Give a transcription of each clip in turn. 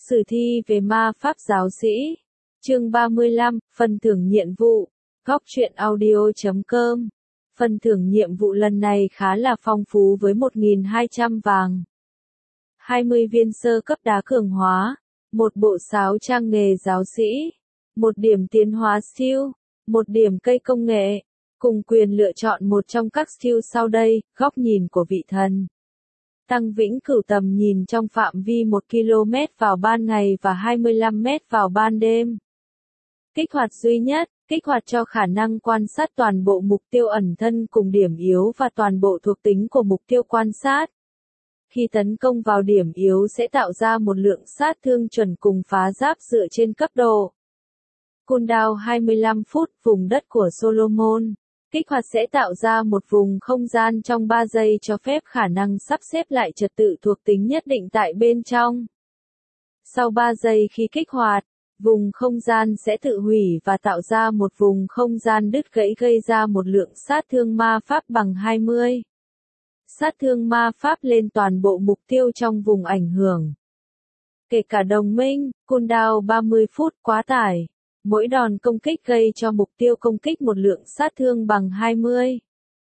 Sử thi về ma pháp giáo sĩ. Chương 35, phần thưởng nhiệm vụ. Góc truyện audio.com. Phần thưởng nhiệm vụ lần này khá là phong phú với 1.200 vàng, 20 viên sơ cấp đá cường hóa, một bộ sáo trang nghề giáo sĩ, một điểm tiến hóa skill, một điểm cây công nghệ, cùng quyền lựa chọn một trong các skill sau đây. Góc nhìn của vị thần. Tăng vĩnh cửu tầm nhìn trong phạm vi 1 km vào ban ngày và 25 m vào ban đêm. Kích hoạt duy nhất, kích hoạt cho khả năng quan sát toàn bộ mục tiêu ẩn thân cùng điểm yếu và toàn bộ thuộc tính của mục tiêu quan sát. Khi tấn công vào điểm yếu sẽ tạo ra một lượng sát thương chuẩn cùng phá giáp dựa trên cấp độ. Cooldown 25 phút, vùng đất của Solomon. Kích hoạt sẽ tạo ra một vùng không gian trong 3 giây cho phép khả năng sắp xếp lại trật tự thuộc tính nhất định tại bên trong. Sau 3 giây khi kích hoạt, vùng không gian sẽ tự hủy và tạo ra một vùng không gian đứt gãy gây ra một lượng sát thương ma pháp bằng 20. Sát thương ma pháp lên toàn bộ mục tiêu trong vùng ảnh hưởng. Kể cả đồng minh, cooldown 30 phút, quá tải. Mỗi đòn công kích gây cho mục tiêu công kích một lượng sát thương bằng 20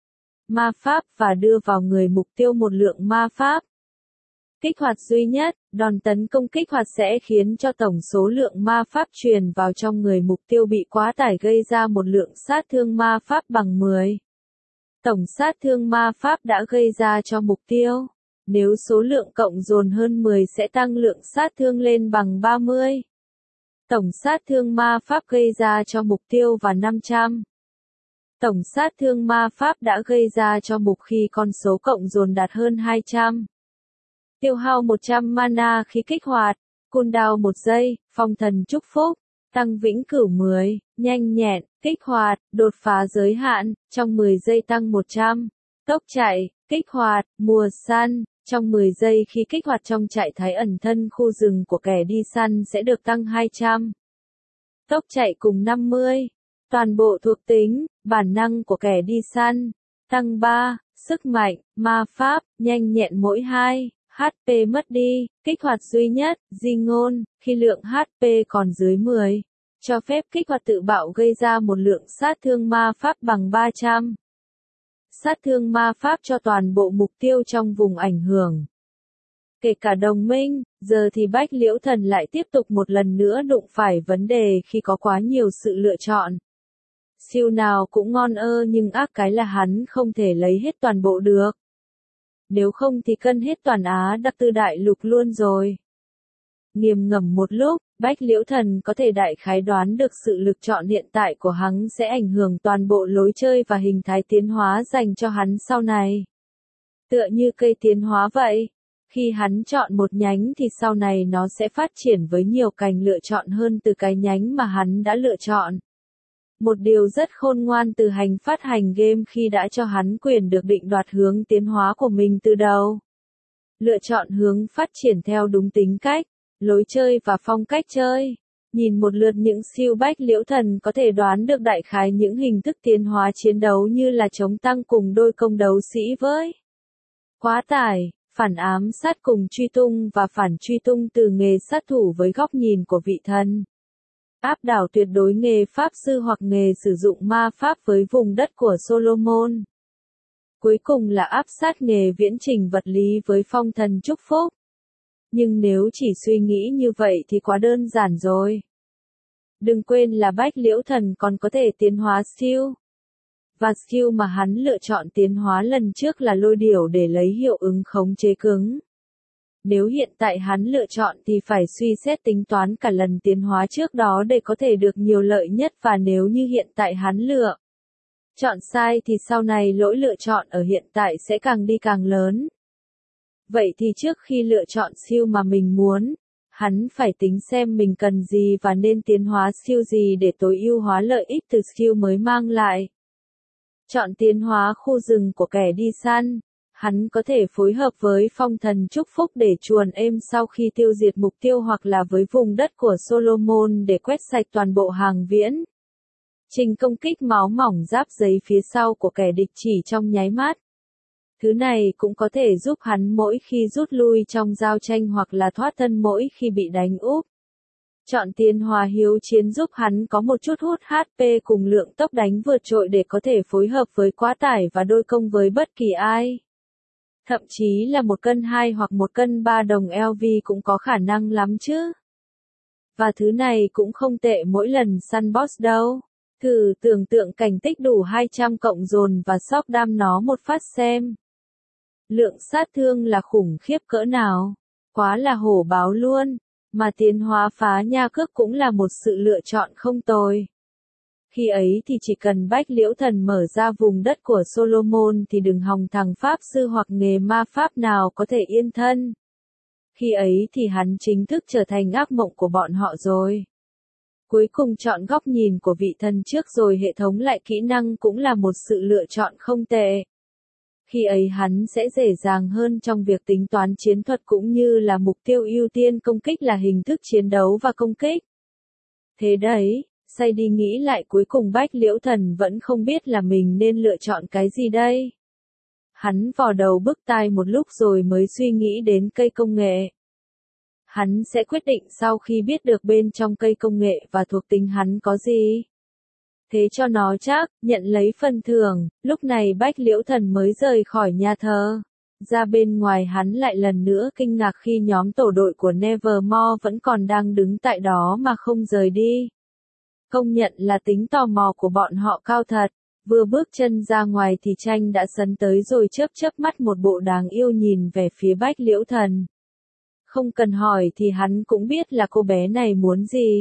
ma pháp và đưa vào người mục tiêu một lượng ma pháp. Kích hoạt duy nhất, đòn tấn công kích hoạt sẽ khiến cho tổng số lượng ma pháp truyền vào trong người mục tiêu bị quá tải gây ra một lượng sát thương ma pháp bằng 10. Tổng sát thương ma pháp đã gây ra cho mục tiêu. Nếu số lượng cộng dồn hơn 10 sẽ tăng lượng sát thương lên bằng 30. Tổng sát thương ma pháp gây ra cho mục tiêu và 500. Tổng sát thương ma pháp đã gây ra cho mục khi con số cộng dồn đạt hơn 200. Tiêu hao 100 mana khi kích hoạt, cooldown 1 giây, phong thần chúc phúc, tăng vĩnh cửu 10, nhanh nhẹn, kích hoạt, đột phá giới hạn, trong 10 giây tăng 100. Tốc chạy, kích hoạt, mùa săn, trong 10 giây khi kích hoạt trong trại thái ẩn thân khu rừng của kẻ đi săn sẽ được tăng 200. Tốc chạy cùng 50. Toàn bộ thuộc tính, bản năng của kẻ đi săn, tăng 3, sức mạnh, ma pháp, nhanh nhẹn mỗi 2. HP mất đi, kích hoạt duy nhất, di ngôn, khi lượng HP còn dưới 10, cho phép kích hoạt tự bạo gây ra một lượng sát thương ma pháp bằng 300. Sát thương ma pháp cho toàn bộ mục tiêu trong vùng ảnh hưởng. Kể cả đồng minh, giờ thì Bách Liễu Thần lại tiếp tục một lần nữa đụng phải vấn đề khi có quá nhiều sự lựa chọn. Siêu nào cũng ngon nhưng ác cái là hắn không thể lấy hết toàn bộ được. Nếu không thì cân hết toàn Á đặc tư đại lục luôn rồi. Nghiền ngẫm một lúc, Bách Liễu Thần có thể đại khái đoán được sự lựa chọn hiện tại của hắn sẽ ảnh hưởng toàn bộ lối chơi và hình thái tiến hóa dành cho hắn sau này. Tựa như cây tiến hóa vậy, khi hắn chọn một nhánh thì sau này nó sẽ phát triển với nhiều cành lựa chọn hơn từ cái nhánh mà hắn đã lựa chọn. Một điều rất khôn ngoan từ hành phát hành game khi đã cho hắn quyền được định đoạt hướng tiến hóa của mình từ đầu. Lựa chọn hướng phát triển theo đúng tính cách, lối chơi và phong cách chơi. Nhìn một lượt những siêu Bách Liễu Thần có thể đoán được đại khái những hình thức tiến hóa chiến đấu như là chống tăng cùng đôi công đấu sĩ với quá tải, phản ám sát cùng truy tung và phản truy tung từ nghề sát thủ với góc nhìn của vị thần. Áp đảo tuyệt đối nghề pháp sư hoặc nghề sử dụng ma pháp với vùng đất của Solomon. Cuối cùng là áp sát nghề viễn trình vật lý với phong thần chúc phúc. Nhưng nếu chỉ suy nghĩ như vậy thì quá đơn giản rồi. Đừng quên là Bách Liễu Thần còn có thể tiến hóa skill. Và skill mà hắn lựa chọn tiến hóa lần trước là lôi điểu để lấy hiệu ứng khống chế cứng. Nếu hiện tại hắn lựa chọn thì phải suy xét tính toán cả lần tiến hóa trước đó để có thể được nhiều lợi nhất, và nếu như hiện tại hắn lựa chọn sai thì sau này lỗi lựa chọn ở hiện tại sẽ càng đi càng lớn. Vậy thì trước khi lựa chọn skill mà mình muốn, hắn phải tính xem mình cần gì và nên tiến hóa skill gì để tối ưu hóa lợi ích từ skill mới mang lại. Chọn tiến hóa khu rừng của kẻ đi săn. Hắn có thể phối hợp với phong thần chúc phúc để chuồn êm sau khi tiêu diệt mục tiêu, hoặc là với vùng đất của Solomon để quét sạch toàn bộ hàng viễn trình công kích máu mỏng giáp giấy phía sau của kẻ địch chỉ trong nháy mắt. Thứ này cũng có thể giúp hắn mỗi khi rút lui trong giao tranh hoặc là thoát thân mỗi khi bị đánh úp. Chọn tiến hóa hiếu chiến giúp hắn có một chút hút HP cùng lượng tốc đánh vượt trội để có thể phối hợp với quá tải và đôi công với bất kỳ ai. Thậm chí là 1 cân 2 hoặc 1 cân 3 đồng LV cũng có khả năng lắm chứ. Và thứ này cũng không tệ mỗi lần săn boss đâu. Thử tưởng tượng cảnh tích đủ 200 cộng dồn và sóc đam nó một phát xem. Lượng sát thương là khủng khiếp cỡ nào. Quá là hổ báo luôn. Mà tiến hóa phá nha cước cũng là một sự lựa chọn không tồi. Khi ấy thì chỉ cần Bách Liễu Thần mở ra vùng đất của Solomon thì đừng hòng thằng Pháp sư hoặc nghề ma pháp nào có thể yên thân. Khi ấy thì hắn chính thức trở thành ác mộng của bọn họ rồi. Cuối cùng chọn góc nhìn của vị thần trước rồi hệ thống lại kỹ năng cũng là một sự lựa chọn không tệ. Khi ấy hắn sẽ dễ dàng hơn trong việc tính toán chiến thuật cũng như là mục tiêu ưu tiên công kích là hình thức chiến đấu và công kích. Thế đấy, say đi nghĩ lại cuối cùng Bách Liễu Thần vẫn không biết là mình nên lựa chọn cái gì đây. Hắn vò đầu bứt tai một lúc rồi mới suy nghĩ đến cây công nghệ. Hắn sẽ quyết định sau khi biết được bên trong cây công nghệ và thuộc tính hắn có gì. Thế cho nó chắc, nhận lấy phần thưởng, lúc này Bách Liễu Thần mới rời khỏi nhà thờ. Ra bên ngoài hắn lại lần nữa kinh ngạc khi nhóm tổ đội của Nevermore vẫn còn đang đứng tại đó mà không rời đi. Công nhận là tính tò mò của bọn họ cao thật, vừa bước chân ra ngoài thì Tranh đã sấn tới rồi chớp mắt một bộ đáng yêu nhìn về phía Bách Liễu Thần. Không cần hỏi thì hắn cũng biết là cô bé này muốn gì.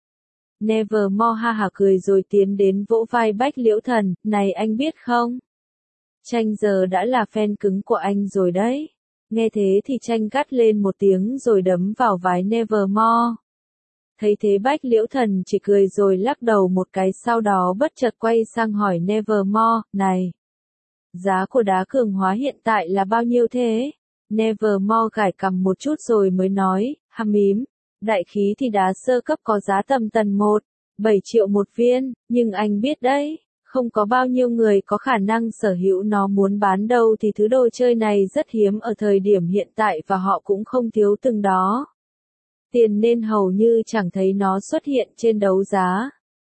Nevermore ha hả cười rồi tiến đến vỗ vai Bách Liễu Thần, này anh biết không? Tranh giờ đã là fan cứng của anh rồi đấy. Nghe thế thì Tranh gắt lên một tiếng rồi đấm vào vai Nevermore. Thấy thế Bách Liễu Thần chỉ cười rồi lắc đầu một cái sau đó bất chợt quay sang hỏi Nevermore, này. Giá của đá cường hóa hiện tại là bao nhiêu thế? Nevermore gãi cằm một chút rồi mới nói, hăm mím. Đại khí thì đá sơ cấp có giá tầm tần 7 triệu một viên, nhưng anh biết đấy, không có bao nhiêu người có khả năng sở hữu nó muốn bán đâu thì thứ đồ chơi này rất hiếm ở thời điểm hiện tại và họ cũng không thiếu từng đó. Tiền nên hầu như chẳng thấy nó xuất hiện trên đấu giá.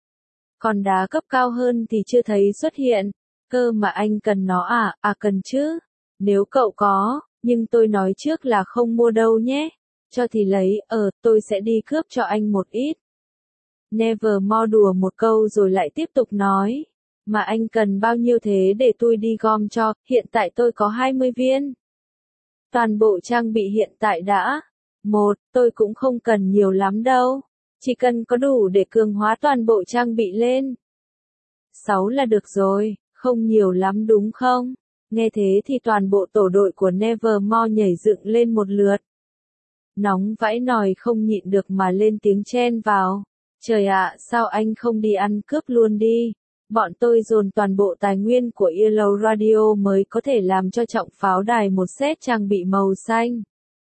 Còn đá cấp cao hơn thì chưa thấy xuất hiện, cơ mà anh cần nó à? Cần chứ. Nếu cậu có, nhưng tôi nói trước là không mua đâu nhé. Cho thì lấy, tôi sẽ đi cướp cho anh một ít. Nevermore đùa một câu rồi lại tiếp tục nói. Mà anh cần bao nhiêu thế để tôi đi gom cho, hiện tại tôi có 20 viên. Toàn bộ trang bị hiện tại đã. Tôi cũng không cần nhiều lắm đâu. Chỉ cần có đủ để cường hóa toàn bộ trang bị lên. 6 là được rồi, không nhiều lắm đúng không? Nghe thế thì toàn bộ tổ đội của Nevermore nhảy dựng lên một lượt. Nóng vãi nòi không nhịn được mà lên tiếng chen vào. Trời ạ, sao anh không đi ăn cướp luôn đi? Bọn tôi dồn toàn bộ tài nguyên của Yellow Radio mới có thể làm cho trọng pháo đài một set trang bị màu xanh.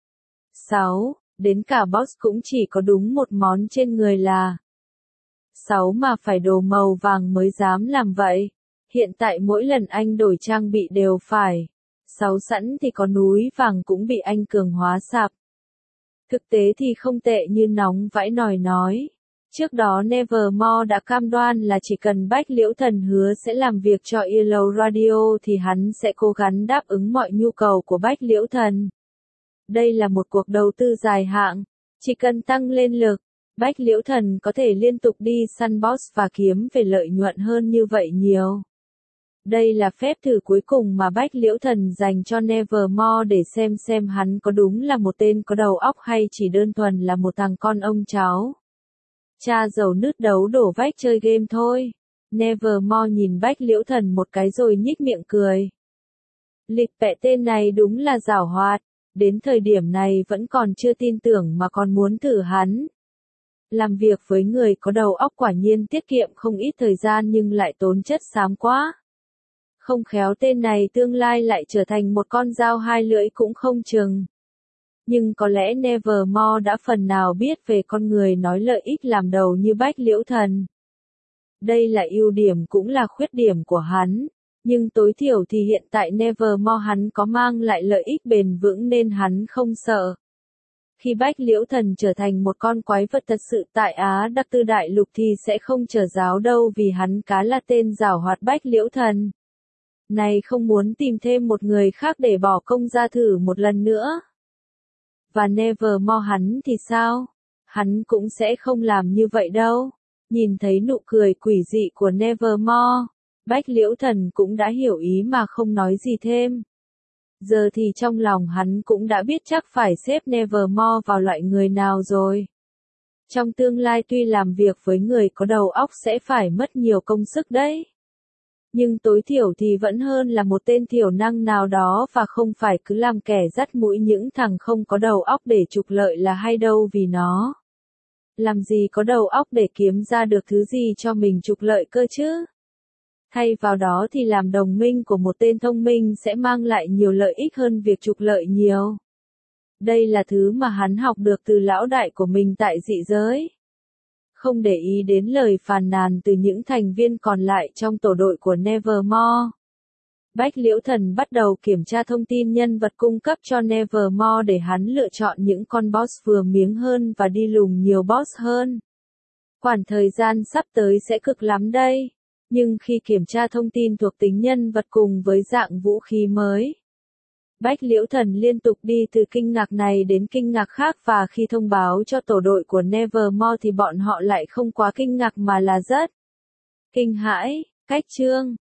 6. Đến cả boss cũng chỉ có đúng một món trên người là 6 mà phải đồ màu vàng mới dám làm vậy. Hiện tại mỗi lần anh đổi trang bị đều phải 6 sẵn thì có núi vàng cũng bị anh cường hóa sạp. Thực tế thì không tệ như nóng vãi nòi nói. Trước đó Nevermore đã cam đoan là chỉ cần Bách Liễu Thần hứa sẽ làm việc cho Yellow Radio thì hắn sẽ cố gắng đáp ứng mọi nhu cầu của Bách Liễu Thần. Đây là một cuộc đầu tư dài hạn. Chỉ cần tăng lên lực, Bách Liễu Thần có thể liên tục đi săn boss và kiếm về lợi nhuận hơn như vậy nhiều. Đây là phép thử cuối cùng mà Bách Liễu Thần dành cho Nevermore để xem hắn có đúng là một tên có đầu óc hay chỉ đơn thuần là một thằng con ông cháu. Cha giàu nứt đấu đổ vách chơi game thôi. Nevermore nhìn Bách Liễu Thần một cái rồi nhích miệng cười. Lịch bẹ tên này đúng là giảo hoạt, đến thời điểm này vẫn còn chưa tin tưởng mà còn muốn thử hắn. Làm việc với người có đầu óc quả nhiên tiết kiệm không ít thời gian nhưng lại tốn chất xám quá. Không khéo tên này tương lai lại trở thành một con dao hai lưỡi cũng không chừng. Nhưng có lẽ Nevermore đã phần nào biết về con người nói lợi ích làm đầu như Bách Liễu Thần. Đây là ưu điểm cũng là khuyết điểm của hắn. Nhưng tối thiểu thì hiện tại Nevermore hắn có mang lại lợi ích bền vững nên hắn không sợ. Khi Bách Liễu Thần trở thành một con quái vật thật sự tại Á Đặc Tư Đại Lục thì sẽ không trở giáo đâu vì hắn cá là tên giảo hoạt Bách Liễu Thần. Này không muốn tìm thêm một người khác để bỏ công ra thử một lần nữa. Và Nevermore hắn thì sao? Hắn cũng sẽ không làm như vậy đâu. Nhìn thấy nụ cười quỷ dị của Nevermore, Bách Liễu Thần cũng đã hiểu ý mà không nói gì thêm. Giờ thì trong lòng hắn cũng đã biết chắc phải xếp Nevermore vào loại người nào rồi. Trong tương lai tuy làm việc với người có đầu óc sẽ phải mất nhiều công sức đấy. Nhưng tối thiểu thì vẫn hơn là một tên thiểu năng nào đó và không phải cứ làm kẻ dắt mũi những thằng không có đầu óc để trục lợi là hay đâu vì nó. Làm gì có đầu óc để kiếm ra được thứ gì cho mình trục lợi cơ chứ? Thay vào đó thì làm đồng minh của một tên thông minh sẽ mang lại nhiều lợi ích hơn việc trục lợi nhiều. Đây là thứ mà hắn học được từ lão đại của mình tại dị giới. Không để ý đến lời phàn nàn từ những thành viên còn lại trong tổ đội của Nevermore. Bách Liễu Thần bắt đầu kiểm tra thông tin nhân vật cung cấp cho Nevermore để hắn lựa chọn những con boss vừa miếng hơn và đi lùng nhiều boss hơn. Khoảng thời gian sắp tới sẽ cực lắm đây. Nhưng khi kiểm tra thông tin thuộc tính nhân vật cùng với dạng vũ khí mới, Bách Liễu Thần liên tục đi từ kinh ngạc này đến kinh ngạc khác và khi thông báo cho tổ đội của Nevermore thì bọn họ lại không quá kinh ngạc mà là rất kinh hãi. Cách chương